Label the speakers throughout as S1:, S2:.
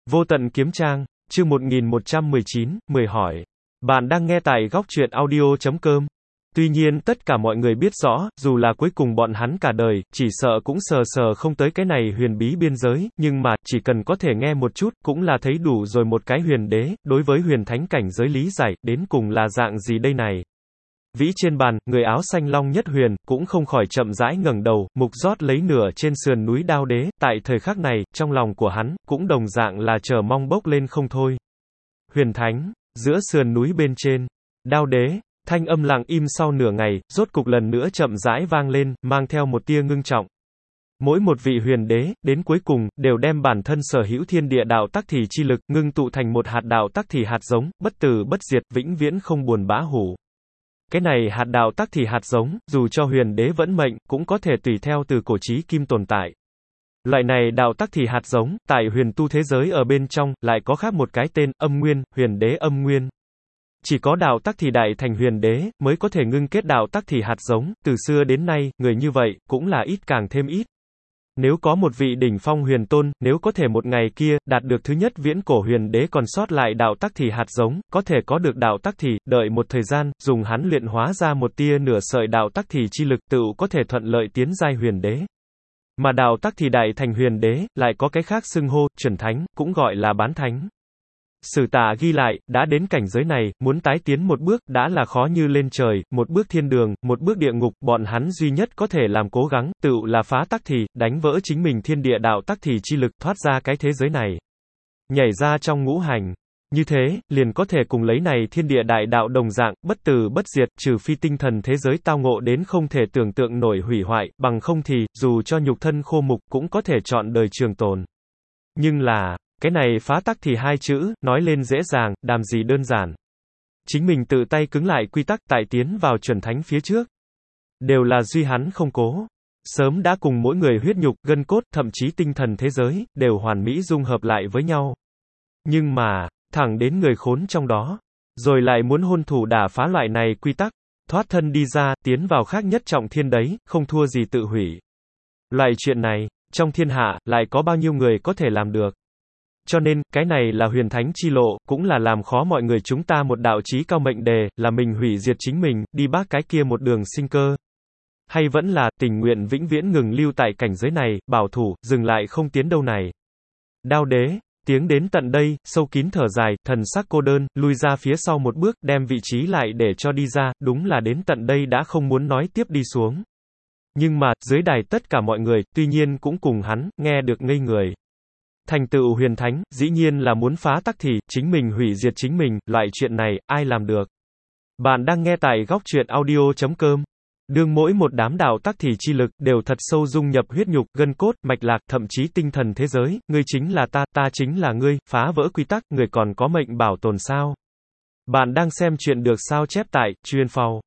S1: Vô tận kiếm trang, chương 1119, 10 hỏi. Bạn đang nghe tại góc truyện audio.com. Tuy nhiên tất cả mọi người biết rõ, dù là cuối cùng bọn hắn cả đời, chỉ sợ cũng sờ sờ không tới cái này huyền bí biên giới, nhưng mà, chỉ cần có thể nghe một chút, cũng là thấy đủ rồi một cái huyền đế, đối với huyền thánh cảnh giới lý giải, đến cùng là dạng gì đây này. Vĩ trên bàn, người áo xanh Long Nhất Huyền, cũng không khỏi chậm rãi ngẩng đầu, mục rót lấy nửa trên sườn núi Đao Đế, tại thời khắc này, trong lòng của hắn, cũng đồng dạng là chờ mong bốc lên không thôi. Huyền Thánh, giữa sườn núi bên trên, Đao Đế, thanh âm lặng im sau nửa ngày, rốt cục lần nữa chậm rãi vang lên, mang theo một tia ngưng trọng. Mỗi một vị huyền đế, đến cuối cùng, đều đem bản thân sở hữu thiên địa đạo tắc thì chi lực, ngưng tụ thành một hạt đạo tắc thì hạt giống, bất tử bất diệt, vĩnh viễn không buồn bã hủ. Cái này hạt đạo tắc thì hạt giống, dù cho huyền đế vẫn mệnh, cũng có thể tùy theo từ cổ chí kim tồn tại. Loại này đạo tắc thì hạt giống, tại huyền tu thế giới ở bên trong, lại có khác một cái tên, âm nguyên, huyền đế âm nguyên. Chỉ có đạo tắc thì đại thành huyền đế, mới có thể ngưng kết đạo tắc thì hạt giống, từ xưa đến nay, người như vậy, cũng là ít càng thêm ít. Nếu có một vị đỉnh phong huyền tôn, nếu có thể một ngày kia, đạt được thứ nhất viễn cổ huyền đế còn sót lại đạo tắc thì hạt giống, có thể có được đạo tắc thì, đợi một thời gian, dùng hắn luyện hóa ra một tia nửa sợi đạo tắc thì chi lực tựu có thể thuận lợi tiến giai huyền đế. Mà đạo tắc thì đại thành huyền đế, lại có cái khác xưng hô, chuẩn thánh, cũng gọi là bán thánh. Sử tả ghi lại, đã đến cảnh giới này, muốn tái tiến một bước, đã là khó như lên trời, một bước thiên đường, một bước địa ngục, bọn hắn duy nhất có thể làm cố gắng, tựu là phá tắc thì, đánh vỡ chính mình thiên địa đạo tắc thì chi lực, thoát ra cái thế giới này. Nhảy ra trong ngũ hành. Như thế, liền có thể cùng lấy này thiên địa đại đạo đồng dạng, bất tử bất diệt, trừ phi tinh thần thế giới tao ngộ đến không thể tưởng tượng nổi hủy hoại, bằng không thì, dù cho nhục thân khô mục, cũng có thể chọn đời trường tồn. Nhưng là, cái này phá tắc thì hai chữ, nói lên dễ dàng, đàm gì đơn giản. Chính mình tự tay cứng lại quy tắc tại tiến vào chuẩn thánh phía trước. Đều là duy hắn không cố. Sớm đã cùng mỗi người huyết nhục, gân cốt, thậm chí tinh thần thế giới, đều hoàn mỹ dung hợp lại với nhau. Nhưng mà, thẳng đến người khốn trong đó, rồi lại muốn hôn thủ đả phá loại này quy tắc, thoát thân đi ra, tiến vào khác nhất trọng thiên đấy, không thua gì tự hủy. Loại chuyện này, trong thiên hạ, lại có bao nhiêu người có thể làm được. Cho nên, cái này là huyền thánh chi lộ, cũng là làm khó mọi người chúng ta một đạo chí cao mệnh đề, là mình hủy diệt chính mình, đi bác cái kia một đường sinh cơ. Hay vẫn là, tình nguyện vĩnh viễn ngừng lưu tại cảnh giới này, bảo thủ, dừng lại không tiến đâu này. Đao Đế, tiếng đến tận đây, sâu kín thở dài, thần sắc cô đơn, lui ra phía sau một bước, đem vị trí lại để cho đi ra, đúng là đến tận đây đã không muốn nói tiếp đi xuống. Nhưng mà, dưới đài tất cả mọi người, tuy nhiên cũng cùng hắn, nghe được ngây người. Thành tựu huyền thánh, dĩ nhiên là muốn phá tắc thì, chính mình hủy diệt chính mình, loại chuyện này, ai làm được. Bạn đang nghe tại góc truyện audio.com. Đương mỗi một đám đạo tắc thì chi lực, đều thật sâu dung nhập huyết nhục, gân cốt, mạch lạc, thậm chí tinh thần thế giới, ngươi chính là ta chính là ngươi, phá vỡ quy tắc, người còn có mệnh bảo tồn sao. Bạn đang xem chuyện được sao chép tại, chuyên.phàu,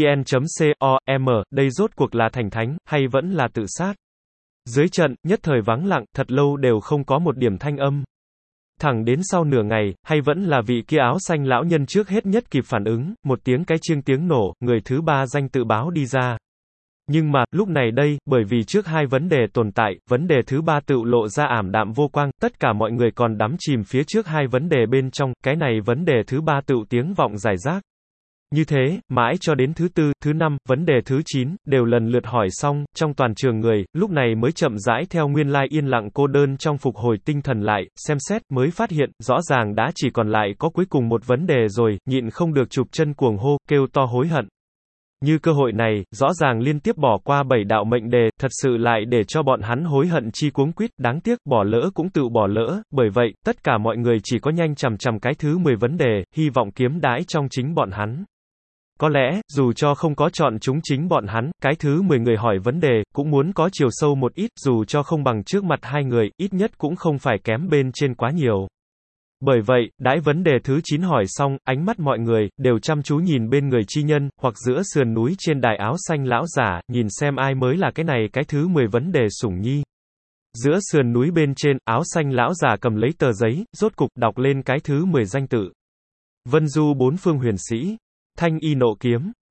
S1: vn.com, đây rốt cuộc là thành thánh, hay vẫn là tự sát. Dưới trận, nhất thời vắng lặng, thật lâu đều không có một điểm thanh âm. Thẳng đến sau nửa ngày, hay vẫn là vị kia áo xanh lão nhân trước hết nhất kịp phản ứng, một tiếng cái chiêng tiếng nổ, người thứ ba danh tự báo đi ra. Nhưng mà, lúc này đây, bởi vì trước hai vấn đề tồn tại, vấn đề thứ ba tự lộ ra ảm đạm vô quang, tất cả mọi người còn đắm chìm phía trước hai vấn đề bên trong, cái này vấn đề thứ ba tự tiếng vọng giải rác. Như thế, mãi cho đến thứ tư, thứ năm, vấn đề thứ 9, đều lần lượt hỏi xong, trong toàn trường người, lúc này mới chậm rãi theo nguyên lai yên lặng cô đơn trong phục hồi tinh thần lại, xem xét, mới phát hiện, rõ ràng đã chỉ còn lại có cuối cùng một vấn đề rồi, nhịn không được chụp chân cuồng hô, kêu to hối hận. Như cơ hội này, rõ ràng liên tiếp bỏ qua 7 đạo mệnh đề, thật sự lại để cho bọn hắn hối hận chi cuống quýt, đáng tiếc, bỏ lỡ cũng tự bỏ lỡ, bởi vậy, tất cả mọi người chỉ có nhanh chằm chằm cái thứ 10 vấn đề, hy vọng kiếm đãi trong chính bọn hắn. Có lẽ, dù cho không có chọn chúng chính bọn hắn, cái thứ 10 người hỏi vấn đề, cũng muốn có chiều sâu một ít, dù cho không bằng trước mặt hai người, ít nhất cũng không phải kém bên trên quá nhiều. Bởi vậy, đãi vấn đề thứ 9 hỏi xong, ánh mắt mọi người, đều chăm chú nhìn bên người chi nhân, hoặc giữa sườn núi trên đài áo xanh lão giả, nhìn xem ai mới là cái này cái thứ 10 vấn đề sủng nhi. Giữa sườn núi bên trên, áo xanh lão giả cầm lấy tờ giấy, rốt cục, đọc lên cái thứ 10 danh tự. Vân du bốn phương huyền sĩ. Thanh y nộ kiếm,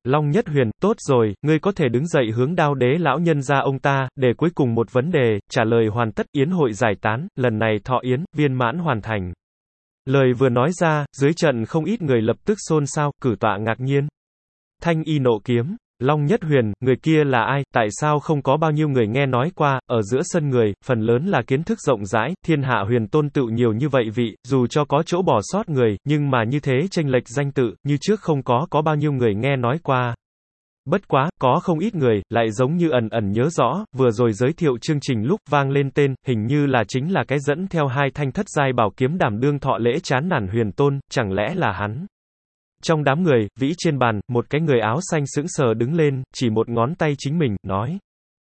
S1: Long Nhất Huyền, tốt rồi, ngươi có thể đứng dậy hướng Đao Đế lão nhân gia ông ta, để cuối cùng một vấn đề, trả lời hoàn tất, yến hội giải tán, lần này thọ yến, viên mãn hoàn thành. Lời vừa nói ra, dưới trận không ít người lập tức xôn xao, cử tọa ngạc nhiên. Thanh y nộ kiếm, Long Nhất Huyền, người kia là ai, tại sao không có bao nhiêu người nghe nói qua, ở giữa sân người, phần lớn là kiến thức rộng rãi, thiên hạ huyền tôn tự nhiều như vậy vị, dù cho có chỗ bỏ sót người, nhưng mà như thế chênh lệch danh tự, như trước không có bao nhiêu người nghe nói qua. Bất quá, có không ít người, lại giống như ẩn ẩn nhớ rõ, vừa rồi giới thiệu chương trình lúc vang lên tên, hình như là chính là cái dẫn theo 2 thanh thất giai bảo kiếm đảm đương thọ lễ chán nản huyền tôn, chẳng lẽ là hắn? Trong đám người, vĩ trên bàn, một cái người áo xanh sững sờ đứng lên, chỉ một ngón tay chính mình, nói.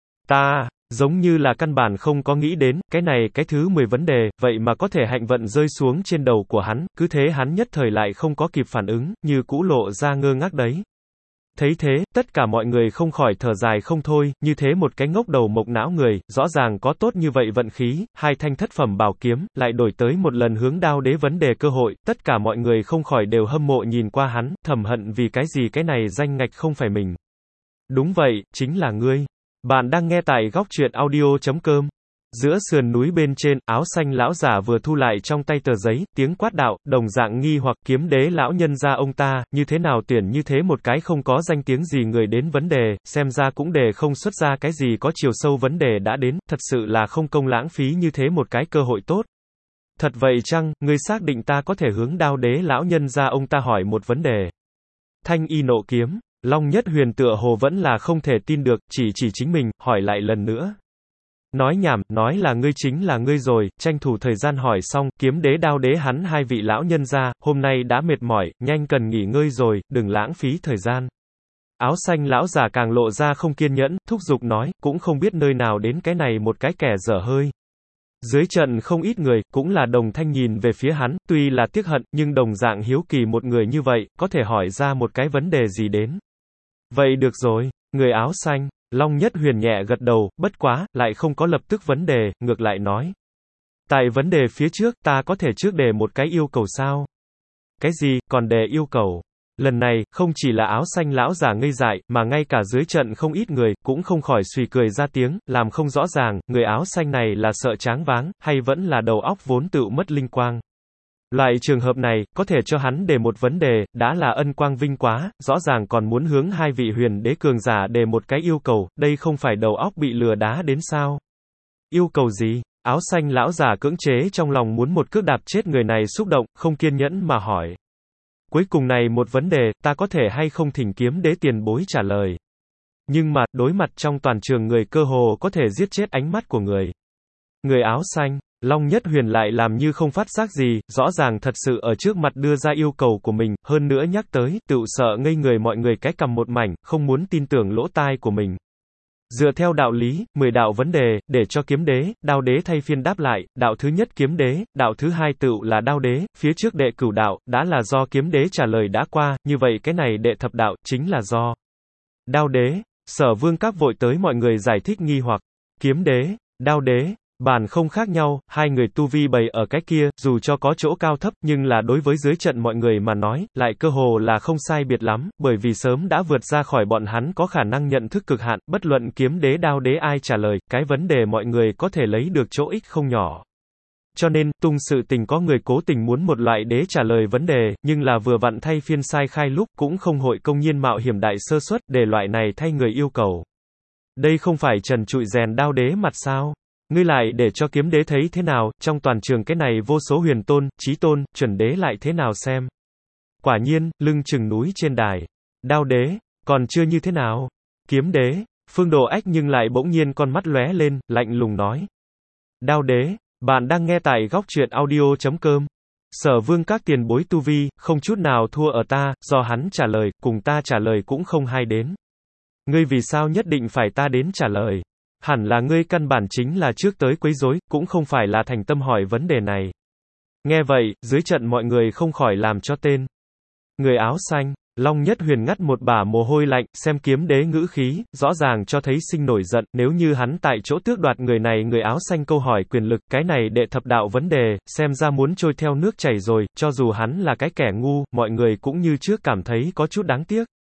S1: Ta, giống như là căn bản không có nghĩ đến, cái này, cái thứ 10 vấn đề, vậy mà có thể hạnh vận rơi xuống trên đầu của hắn, cứ thế hắn nhất thời lại không có kịp phản ứng, như cũ lộ ra ngơ ngác đấy. Thấy thế, tất cả mọi người không khỏi thở dài không thôi, như thế một cái ngốc đầu mộc não người, rõ ràng có tốt như vậy vận khí, 2 thanh thất phẩm bảo kiếm, lại đổi tới một lần hướng Đao Đế vấn đề cơ hội, tất cả mọi người không khỏi đều hâm mộ nhìn qua hắn, thầm hận vì cái gì cái này danh ngạch không phải mình. Đúng vậy, chính là ngươi. Bạn đang nghe tại góc truyện audio.com. Giữa sườn núi bên trên, áo xanh lão giả vừa thu lại trong tay tờ giấy, tiếng quát đạo, đồng dạng nghi hoặc kiếm đế lão nhân gia ông ta, như thế nào tuyển như thế một cái không có danh tiếng gì người đến vấn đề, xem ra cũng để không xuất ra cái gì có chiều sâu vấn đề đã đến, thật sự là không công lãng phí như thế một cái cơ hội tốt. Thật vậy chăng, ngươi xác định ta có thể hướng Đao Đế lão nhân gia ông ta hỏi một vấn đề? Thanh y nộ kiếm, Long Nhất Huyền tựa hồ vẫn là không thể tin được, chỉ chính mình, hỏi lại lần nữa. Nói nhảm, nói là ngươi chính là ngươi rồi, tranh thủ thời gian hỏi xong, kiếm đế Đao Đế hắn 2 vị lão nhân gia, hôm nay đã mệt mỏi, nhanh cần nghỉ ngơi rồi, đừng lãng phí thời gian. Áo xanh lão già càng lộ ra không kiên nhẫn, thúc giục nói, cũng không biết nơi nào đến cái này một cái kẻ dở hơi. Dưới trận không ít người, cũng là đồng thanh nhìn về phía hắn, tuy là tiếc hận, nhưng đồng dạng hiếu kỳ một người như vậy, có thể hỏi ra một cái vấn đề gì đến. Vậy được rồi, người áo xanh. Long Nhất Huyền nhẹ gật đầu, bất quá, lại không có lập tức vấn đề, ngược lại nói. Tại vấn đề phía trước, ta có thể trước đề một cái yêu cầu sao? Cái gì, còn đề yêu cầu? Lần này, không chỉ là áo xanh lão già ngây dại, mà ngay cả dưới trận không ít người, cũng không khỏi suy cười ra tiếng, làm không rõ ràng, người áo xanh này là sợ choáng váng, hay vẫn là đầu óc vốn tự mất linh quang. Loại trường hợp này, có thể cho hắn đề một vấn đề, đã là ân quang vinh quá, rõ ràng còn muốn hướng 2 vị huyền đế cường giả đề một cái yêu cầu, đây không phải đầu óc bị lừa đá đến sao? Yêu cầu gì? Áo xanh lão già cưỡng chế trong lòng muốn một cước đạp chết người này xúc động, không kiên nhẫn mà hỏi. Cuối cùng này một vấn đề, ta có thể hay không thỉnh kiếm đế tiền bối trả lời. Nhưng mà, đối mặt trong toàn trường người cơ hồ có thể giết chết ánh mắt của người. Người áo xanh. Long Nhất Huyền lại làm như không phát giác gì, rõ ràng thật sự ở trước mặt đưa ra yêu cầu của mình, hơn nữa nhắc tới, tựu sợ ngây người mọi người cái cầm một mảnh, không muốn tin tưởng lỗ tai của mình. Dựa theo đạo lý, 10 đạo vấn đề, để cho kiếm đế, Đao Đế thay phiên đáp lại, đạo thứ nhất kiếm đế, đạo thứ hai tựu là Đao Đế, phía trước đệ cửu đạo, đã là do kiếm đế trả lời đã qua, như vậy cái này đệ thập đạo, chính là do Đao Đế. Sở Vương các vội tới mọi người giải thích nghi hoặc, kiếm đế, Đao Đế. Bản không khác nhau, 2 người tu vi bày ở cái kia, dù cho có chỗ cao thấp, nhưng là đối với dưới trận mọi người mà nói, lại cơ hồ là không sai biệt lắm, bởi vì sớm đã vượt ra khỏi bọn hắn có khả năng nhận thức cực hạn, bất luận kiếm đế Đao Đế ai trả lời, cái vấn đề mọi người có thể lấy được chỗ ích không nhỏ. Cho nên, tung sự tình có người cố tình muốn một loại đế trả lời vấn đề, nhưng là vừa vặn thay phiên sai khai lúc, cũng không hội công nhiên mạo hiểm đại sơ suất, để loại này thay người yêu cầu. Đây không phải trần trụi rèn Đao Đế mặt sao? Ngươi lại để cho kiếm đế thấy thế nào, trong toàn trường cái này vô số huyền tôn, chí tôn, chuẩn đế lại thế nào xem. Quả nhiên, lưng chừng núi trên đài. Đao Đế, còn chưa như thế nào. Kiếm đế, Phương Đồ Ách nhưng lại bỗng nhiên con mắt lóe lên, lạnh lùng nói. Đao Đế, bạn đang nghe tại góc truyện audio.com. Sở Vương các tiền bối tu vi, không chút nào thua ở ta, do hắn trả lời, cùng ta trả lời cũng không hay đến. Ngươi vì sao nhất định phải ta đến trả lời? Hẳn là ngươi căn bản chính là trước tới quấy rối, cũng không phải là thành tâm hỏi vấn đề này. Nghe vậy, dưới trận mọi người không khỏi làm cho tên. Người áo xanh, Long Nhất Huyền ngắt một bả mồ hôi lạnh, xem kiếm đế ngữ khí, rõ ràng cho thấy sinh nổi giận, nếu như hắn tại chỗ tước đoạt người này người áo xanh câu hỏi quyền lực, cái này đệ thập đạo vấn đề, xem ra muốn trôi theo nước chảy rồi, cho dù hắn là cái kẻ ngu, mọi người cũng như trước cảm thấy có chút đáng tiếc.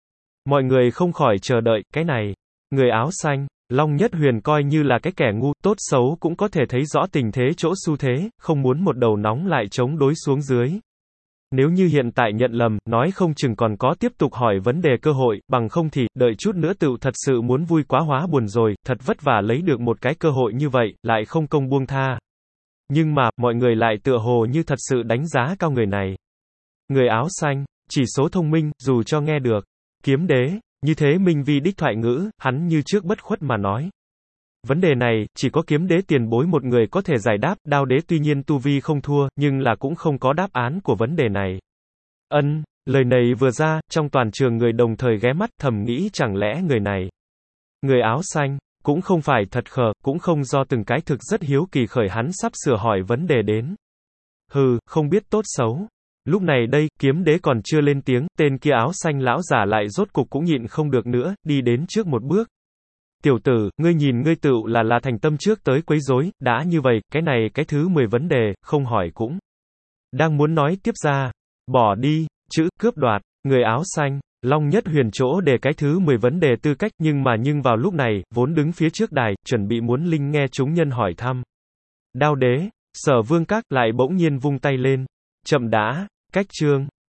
S1: Mọi người không khỏi chờ đợi, cái này. Người áo xanh, Long Nhất Huyền coi như là cái kẻ ngu, tốt xấu cũng có thể thấy rõ tình thế chỗ xu thế, không muốn một đầu nóng lại chống đối xuống dưới. Nếu như hiện tại nhận lầm, nói không chừng còn có tiếp tục hỏi vấn đề cơ hội, bằng không thì, đợi chút nữa tựu thật sự muốn vui quá hóa buồn rồi, thật vất vả lấy được một cái cơ hội như vậy, lại không công buông tha. Nhưng mà, mọi người lại tựa hồ như thật sự đánh giá cao người này. Người áo xanh, chỉ số thông minh, dù cho nghe được. Kiếm đế, như thế minh vi đích thoại ngữ, hắn như trước bất khuất mà nói. Vấn đề này, chỉ có kiếm đế tiền bối một người có thể giải đáp, đao đế tuy nhiên tu vi không thua, nhưng là cũng không có đáp án của vấn đề này. Lời này vừa ra, trong toàn trường người đồng thời ghé mắt, thầm nghĩ chẳng lẽ người này. Người áo xanh, cũng không phải thật khờ, cũng không do từng cái thực rất hiếu kỳ khởi hắn sắp sửa hỏi vấn đề đến. Hừ, không biết tốt xấu. Lúc này đây, kiếm đế còn chưa lên tiếng, tên kia áo xanh lão giả lại rốt cục cũng nhịn không được nữa, đi đến trước một bước. Tiểu tử, ngươi nhìn ngươi tựu là thành tâm trước tới quấy rối, đã như vậy, cái này cái thứ 10 vấn đề, không hỏi cũng. Đang muốn nói tiếp ra, bỏ đi, chữ, cướp đoạt, người áo xanh, Long Nhất Huyền chỗ để cái thứ 10 vấn đề tư cách, nhưng vào lúc này, vốn đứng phía trước đài, chuẩn bị muốn linh nghe chúng nhân hỏi thăm. Đao đế, Sở Vương Các lại bỗng nhiên vung tay lên. Chậm đã, cách chương.